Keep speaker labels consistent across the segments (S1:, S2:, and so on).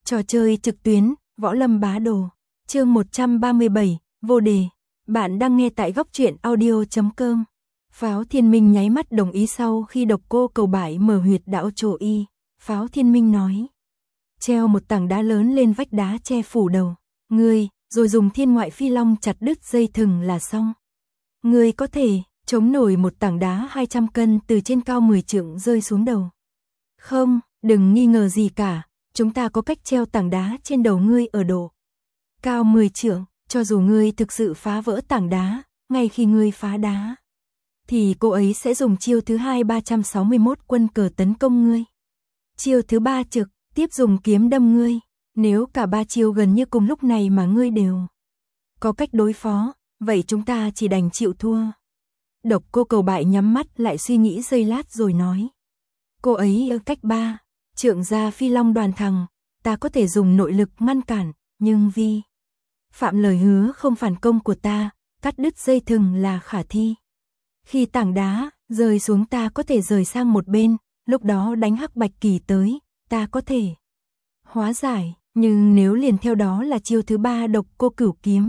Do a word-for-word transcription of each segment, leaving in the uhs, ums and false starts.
S1: Trò chơi trực tuyến, Võ Lâm Bá Đồ. Chương một trăm ba mươi bảy, vô đề. Bạn đang nghe tại góc truyện audio chấm com. Pháo Thiên Minh nháy mắt đồng ý sau khi Độc Cô Cầu Bại mở huyệt đạo trổ y. Pháo Thiên Minh nói. Treo một tảng đá lớn lên vách đá che phủ đầu. Ngươi, rồi dùng thiên ngoại phi long chặt đứt dây thừng là xong. Ngươi có thể chống nổi một tảng đá hai trăm cân từ trên cao mười trượng rơi xuống đầu. Không, đừng nghi ngờ gì cả. Chúng ta có cách treo tảng đá trên đầu ngươi ở độ cao mười trượng, cho dù ngươi thực sự phá vỡ tảng đá, ngay khi ngươi phá đá, thì cô ấy sẽ dùng chiêu thứ hai ba trăm sáu mươi mốt quân cờ tấn công ngươi. Chiêu thứ ba trực tiếp dùng kiếm đâm ngươi. Nếu cả ba chiêu gần như cùng lúc này mà ngươi đều có cách đối phó, vậy chúng ta chỉ đành chịu thua. Độc Cô Cầu Bại nhắm mắt lại suy nghĩ giây lát rồi nói. Cô ấy ở cách ba trượng ra phi long đoàn thằng, ta có thể dùng nội lực ngăn cản, nhưng vì phạm lời hứa không phản công của ta, cắt đứt dây thừng là khả thi. Khi tảng đá rơi xuống ta có thể rời sang một bên, lúc đó đánh Hắc Bạch Kỳ tới, ta có thể hóa giải, nhưng nếu liền theo đó là chiêu thứ ba Độc Cô Cửu Kiếm,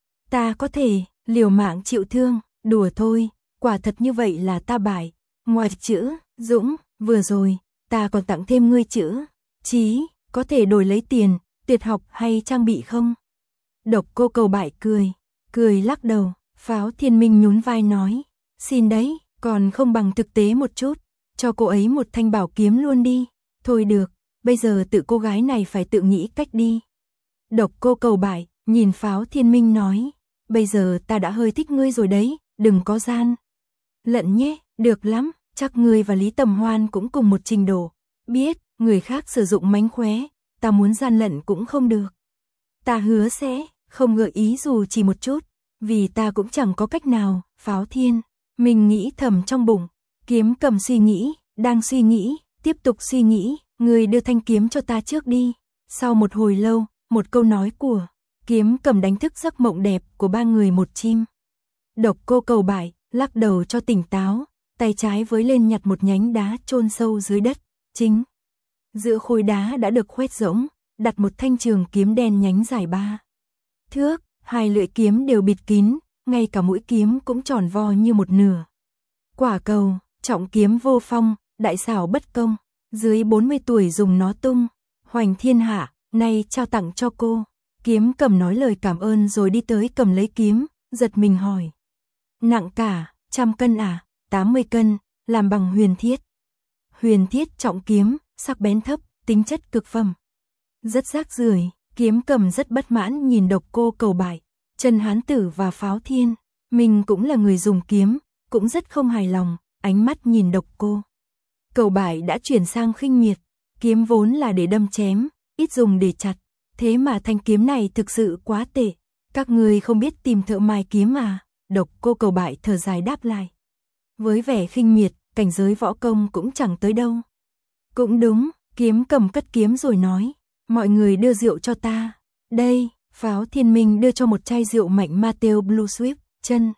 S1: ta có thể liều mạng chịu thương. Đùa thôi, quả thật như vậy là ta bại. Ngoài chữ Dũng, vừa rồi ta còn tặng thêm ngươi chữ Chí, có thể đổi lấy tiền, tuyệt học hay trang bị không? Độc Cô Cầu Bại cười, cười lắc đầu. Pháo Thiên Minh nhún vai nói, xin đấy, còn không bằng thực tế một chút, cho cô ấy một thanh bảo kiếm luôn đi. Thôi được, bây giờ tự cô gái này phải tự nghĩ cách đi. Độc Cô Cầu Bại nhìn Pháo Thiên Minh nói, bây giờ ta đã hơi thích ngươi rồi đấy, đừng có gian lận nhé. Được lắm, chắc ngươi và Lý Tầm Hoan cũng cùng một trình độ. Biết, người khác sử dụng mánh khóe, ta muốn gian lận cũng không được. Ta hứa sẽ không gợi ý dù chỉ một chút, vì ta cũng chẳng có cách nào. Pháo Thiên Minh nghĩ thầm trong bụng. Kiếm Cầm suy nghĩ, đang suy nghĩ, tiếp tục suy nghĩ. Ngươi đưa thanh kiếm cho ta trước đi. Sau một hồi lâu, một câu nói của Kiếm Cầm đánh thức giấc mộng đẹp của ba người một chim. Độc Cô Cầu Bại lắc đầu cho tỉnh táo, tay trái với lên nhặt một nhánh đá chôn sâu dưới đất. Chính giữa khối đá đã được khoét rỗng, đặt một thanh trường kiếm đen nhánh dài ba thước, hai lưỡi kiếm đều bịt kín, ngay cả mũi kiếm cũng tròn vo như một nửa quả cầu. Trọng kiếm vô phong, đại xảo bất công, dưới bốn mươi tuổi dùng nó tung hoành thiên hạ, nay trao tặng cho cô. Kiếm Cầm nói lời cảm ơn rồi đi tới cầm lấy kiếm, giật mình hỏi, nặng cả trăm cân à? Tám mươi cân, làm bằng huyền thiết. Huyền thiết trọng kiếm, sắc bén thấp, tính chất cực phẩm, rất rác rưởi. Kiếm Cầm rất bất mãn nhìn Độc Cô Cầu Bại. Trần Hán Tử và Pháo Thiên Minh cũng là người dùng kiếm, cũng rất không hài lòng, ánh mắt nhìn Độc Cô Cầu Bại đã chuyển sang khinh miệt. Kiếm vốn là để đâm chém, ít dùng để chặt, thế mà thanh kiếm này thực sự quá tệ. Các người không biết tìm thợ mài kiếm à? Độc Cô Cầu Bại thở dài đáp lại, với vẻ khinh miệt, cảnh giới võ công cũng chẳng tới đâu. Cũng đúng, Kiếm Cầm cất kiếm rồi nói, mọi người đưa rượu cho ta. Đây, Pháo Thiên Minh đưa cho một chai rượu mạnh Mateo Blue Swift. Chân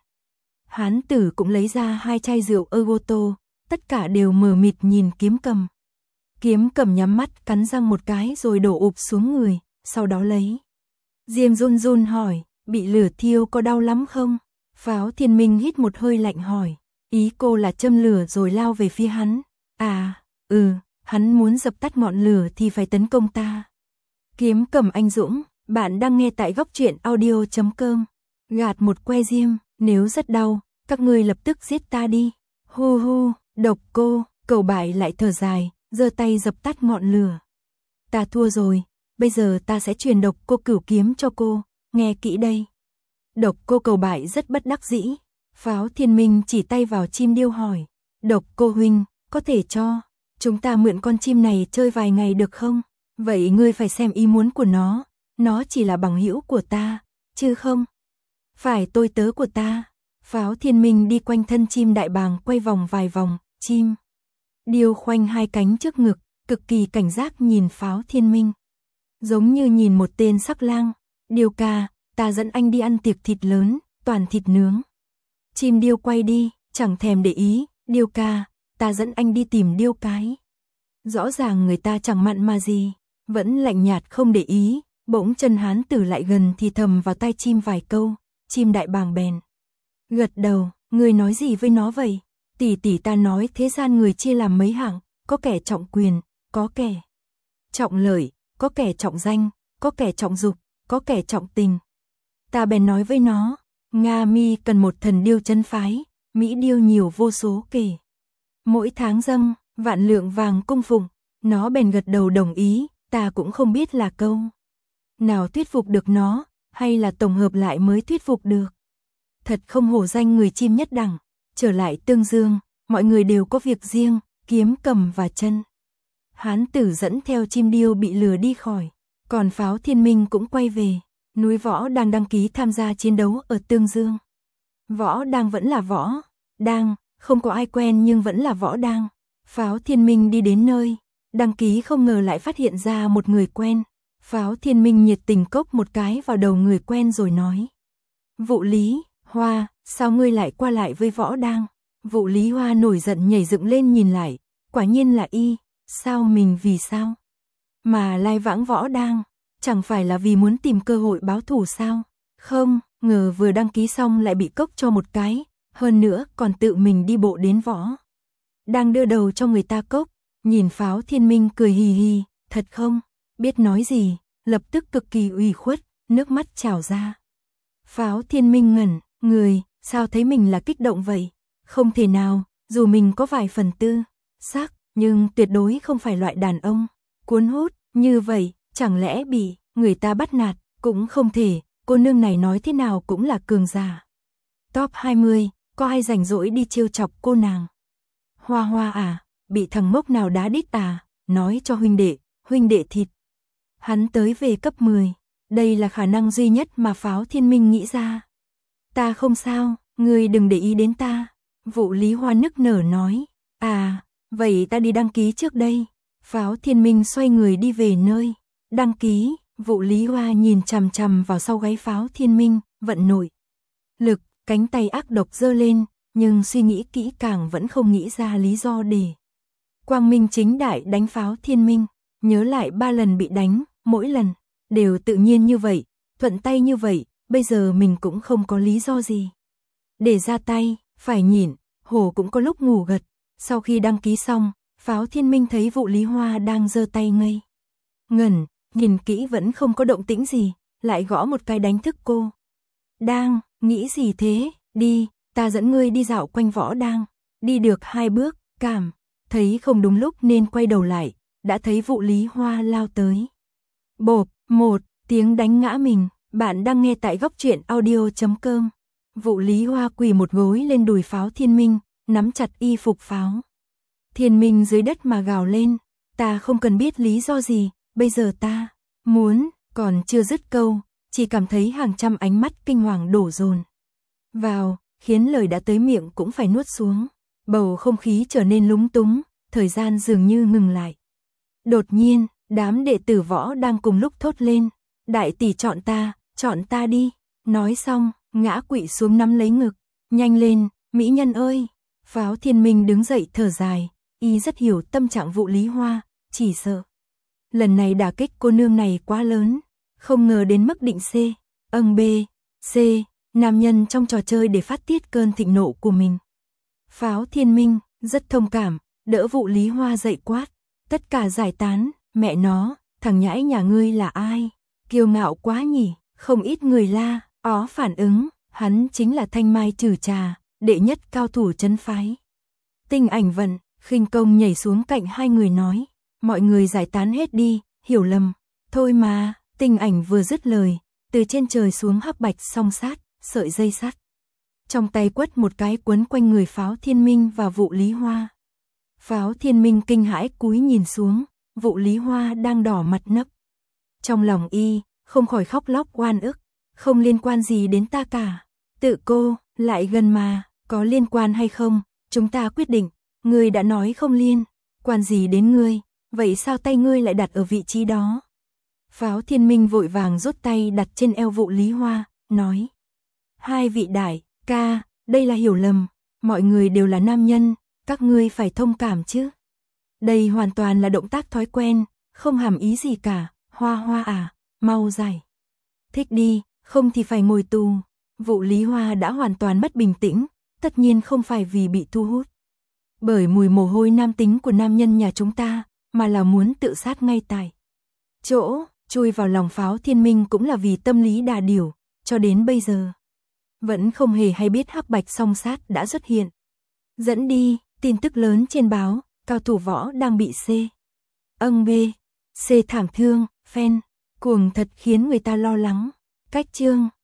S1: Hán Tử cũng lấy ra hai chai rượu Ergoto, tất cả đều mờ mịt nhìn Kiếm Cầm. Kiếm Cầm nhắm mắt cắn răng một cái rồi đổ ụp xuống người, sau đó lấy diêm run run hỏi, bị lửa thiêu có đau lắm không? Pháo Thiên Minh hít một hơi lạnh hỏi, ý cô là châm lửa rồi lao về phía hắn? À, ừ, hắn muốn dập tắt ngọn lửa thì phải tấn công ta. Kiếm Cầm anh dũng, bạn đang nghe tại góc truyện audio chấm com. Gạt một que diêm, nếu rất đau, các ngươi lập tức giết ta đi. Hu hu, Độc Cô Cầu Bại lại thở dài, giơ tay dập tắt ngọn lửa. Ta thua rồi, bây giờ ta sẽ truyền Độc Cô Cửu Kiếm cho cô, nghe kỹ đây. Độc Cô Cầu Bại rất bất đắc dĩ. Pháo Thiên Minh chỉ tay vào chim điêu hỏi, Độc Cô huynh, có thể cho chúng ta mượn con chim này chơi vài ngày được không? Vậy ngươi phải xem ý muốn của nó, nó chỉ là bằng hữu của ta, chứ không phải tôi tớ của ta. Pháo Thiên Minh đi quanh thân chim đại bàng quay vòng vài vòng, chim điêu khoanh hai cánh trước ngực, cực kỳ cảnh giác nhìn Pháo Thiên Minh, giống như nhìn một tên sắc lang. Điêu ca, ta dẫn anh đi ăn tiệc thịt lớn, toàn thịt nướng. Chim điêu quay đi, chẳng thèm để ý. Điêu ca, ta dẫn anh đi tìm điêu cái. Rõ ràng người ta chẳng mặn mà gì. vẫn lạnh nhạt không để ý, bỗng chân hán tử lại gần thì thầm vào tai chim vài câu, chim đại bàng bèn gật đầu, người nói gì với nó vậy? Tỷ tỷ ta nói thế gian người chia làm mấy hạng, có kẻ trọng quyền, có kẻ trọng lợi, có kẻ trọng danh, có kẻ trọng dục, có kẻ trọng tình. Ta bèn nói với nó, Nga Mi cần một thần điêu chân phái, mỹ điêu nhiều vô số kể. Mỗi tháng dâng, vạn lượng vàng cung phụng, nó bèn gật đầu đồng ý, ta cũng không biết là câu nào thuyết phục được nó, hay là tổng hợp lại mới thuyết phục được. Thật không hổ danh người chim nhất đẳng, trở lại Tương Dương, mọi người đều có việc riêng, kiếm cầm và chân. Hán tử dẫn theo chim điêu bị lừa đi khỏi, còn Pháo Thiên Minh cũng quay về. Núi Võ đang đăng ký tham gia chiến đấu ở Tương Dương. Võ đang vẫn là Võ đang, không có ai quen nhưng vẫn là Võ đang. Pháo Thiên Minh đi đến nơi đăng ký không ngờ lại phát hiện ra một người quen. Pháo Thiên Minh nhiệt tình cốc một cái vào đầu người quen rồi nói: Vụ Lý Hoa, sao ngươi lại qua lại với Võ đang? Vụ Lý Hoa nổi giận nhảy dựng lên nhìn lại, quả nhiên là y, sao mình vì sao mà lai vãng Võ đang? Chẳng phải là vì muốn tìm cơ hội báo thù sao? Không, ngờ vừa đăng ký xong lại bị cốc cho một cái, hơn nữa còn tự mình đi bộ đến Võ đang đưa đầu cho người ta cốc. Nhìn Pháo Thiên Minh cười hì hì, thật không biết nói gì, lập tức cực kỳ ủy khuất, nước mắt trào ra. Pháo Thiên Minh ngẩn người, sao thấy mình là kích động vậy? Không thể nào, dù mình có vài phần tư sắc, nhưng tuyệt đối không phải loại đàn ông cuốn hút như vậy. Chẳng lẽ bị người ta bắt nạt? Cũng không thể, cô nương này nói thế nào cũng là cường giả top hai mươi, có ai rảnh rỗi đi trêu chọc cô nàng? Hoa Hoa à, bị thằng mốc nào đá đít à? Nói cho huynh đệ, huynh đệ thịt hắn tới về cấp mười. Đây là khả năng duy nhất mà Pháo Thiên Minh nghĩ ra. Ta không sao, ngươi đừng để ý đến ta. Vụ Lý Hoa nức nở nói. À, vậy ta đi đăng ký trước đây. Pháo Thiên Minh xoay người đi về nơi đăng ký. Vụ Lý Hoa nhìn chằm chằm vào sau gáy Pháo Thiên Minh, vận nội lực, cánh tay ác độc giơ lên, nhưng suy nghĩ kỹ càng vẫn không nghĩ ra lý do để quang minh chính đại đánh Pháo Thiên Minh. Nhớ lại ba lần bị đánh, mỗi lần đều tự nhiên như vậy, thuận tay như vậy, bây giờ mình cũng không có lý do gì để ra tay, phải nhịn. Hổ cũng có lúc ngủ gật. Sau khi đăng ký xong, Pháo Thiên Minh thấy Vụ Lý Hoa đang giơ tay ngây ngẩn, nhìn kỹ vẫn không có động tĩnh gì, lại gõ một cái đánh thức cô. Đang, nghĩ gì thế? Đi, ta dẫn ngươi đi dạo quanh Võ đang. Đi được hai bước, cảm thấy không đúng lúc nên quay đầu lại, đã thấy Vụ Lý Hoa lao tới. Bộp, một tiếng đánh ngã mình. Bạn đang nghe tại góc truyện audio chấm com. Vụ Lý Hoa quỳ một gối lên đùi Pháo Thiên Minh, nắm chặt y phục Pháo Thiên Minh dưới đất mà gào lên. Ta không cần biết lý do gì, bây giờ ta muốn, còn chưa dứt câu, chỉ cảm thấy hàng trăm ánh mắt kinh hoàng đổ dồn vào, khiến lời đã tới miệng cũng phải nuốt xuống. Bầu không khí trở nên lúng túng, thời gian dường như ngừng lại. Đột nhiên, đám đệ tử Võ đang cùng lúc thốt lên. Đại tỷ chọn ta, chọn ta đi. Nói xong, ngã quỵ xuống nắm lấy ngực. Nhanh lên, mỹ nhân ơi. Pháo Thiên Minh đứng dậy thở dài, y rất hiểu tâm trạng Vụ Lý Hoa, chỉ sợ lần này đả kích cô nương này quá lớn, không ngờ đến mức định C, âng B, C, nam nhân trong trò chơi để phát tiết cơn thịnh nộ của mình. Pháo Thiên Minh rất thông cảm, đỡ Vụ Lý Hoa dậy quát, tất cả giải tán. Mẹ nó, thằng nhãi nhà ngươi là ai? Kiêu ngạo quá nhỉ? Không ít người la ó phản ứng, hắn chính là Thanh Mai Trừ Trà, đệ nhất cao thủ trấn phái Tinh Ảnh Vận. Khinh Công nhảy xuống cạnh hai người nói, mọi người giải tán hết đi, hiểu lầm. Thôi mà. Tinh Ảnh vừa dứt lời, từ trên trời xuống hắc bạch song sát, sợi dây sắt trong tay quất một cái quấn quanh người Pháo Thiên Minh và Vụ Lý Hoa. Pháo Thiên Minh kinh hãi cúi nhìn xuống, Vụ Lý Hoa đang đỏ mặt nấc. Trong lòng y không khỏi khóc lóc oan ức, không liên quan gì đến ta cả. Tự cô lại gần mà, có liên quan hay không, chúng ta quyết định. Ngươi đã nói không liên quan gì đến ngươi, vậy sao tay ngươi lại đặt ở vị trí đó? Pháo Thiên Minh vội vàng rút tay đặt trên eo Vụ Lý Hoa, nói: Hai vị đại ca, đây là hiểu lầm, mọi người đều là nam nhân, các ngươi phải thông cảm chứ. Đây hoàn toàn là động tác thói quen, Không hàm ý gì cả, Hoa Hoa à, mau giải. Thích đi, không thì phải ngồi tù. Vụ Lý Hoa đã hoàn toàn mất bình tĩnh, tất nhiên không phải vì bị thu hút bởi mùi mồ hôi nam tính của nam nhân nhà chúng ta, mà là muốn tự sát ngay tại chỗ. Chui vào lòng Pháo Thiên Minh cũng là vì tâm lý đà điểu, cho đến bây giờ vẫn không hề hay biết hắc bạch song sát đã xuất hiện. Dẫn đi, tin tức lớn trên báo, cao thủ võ đang bị C. Âng B. C thảm thương, fan, cuồng thật khiến người ta lo lắng. Cách chương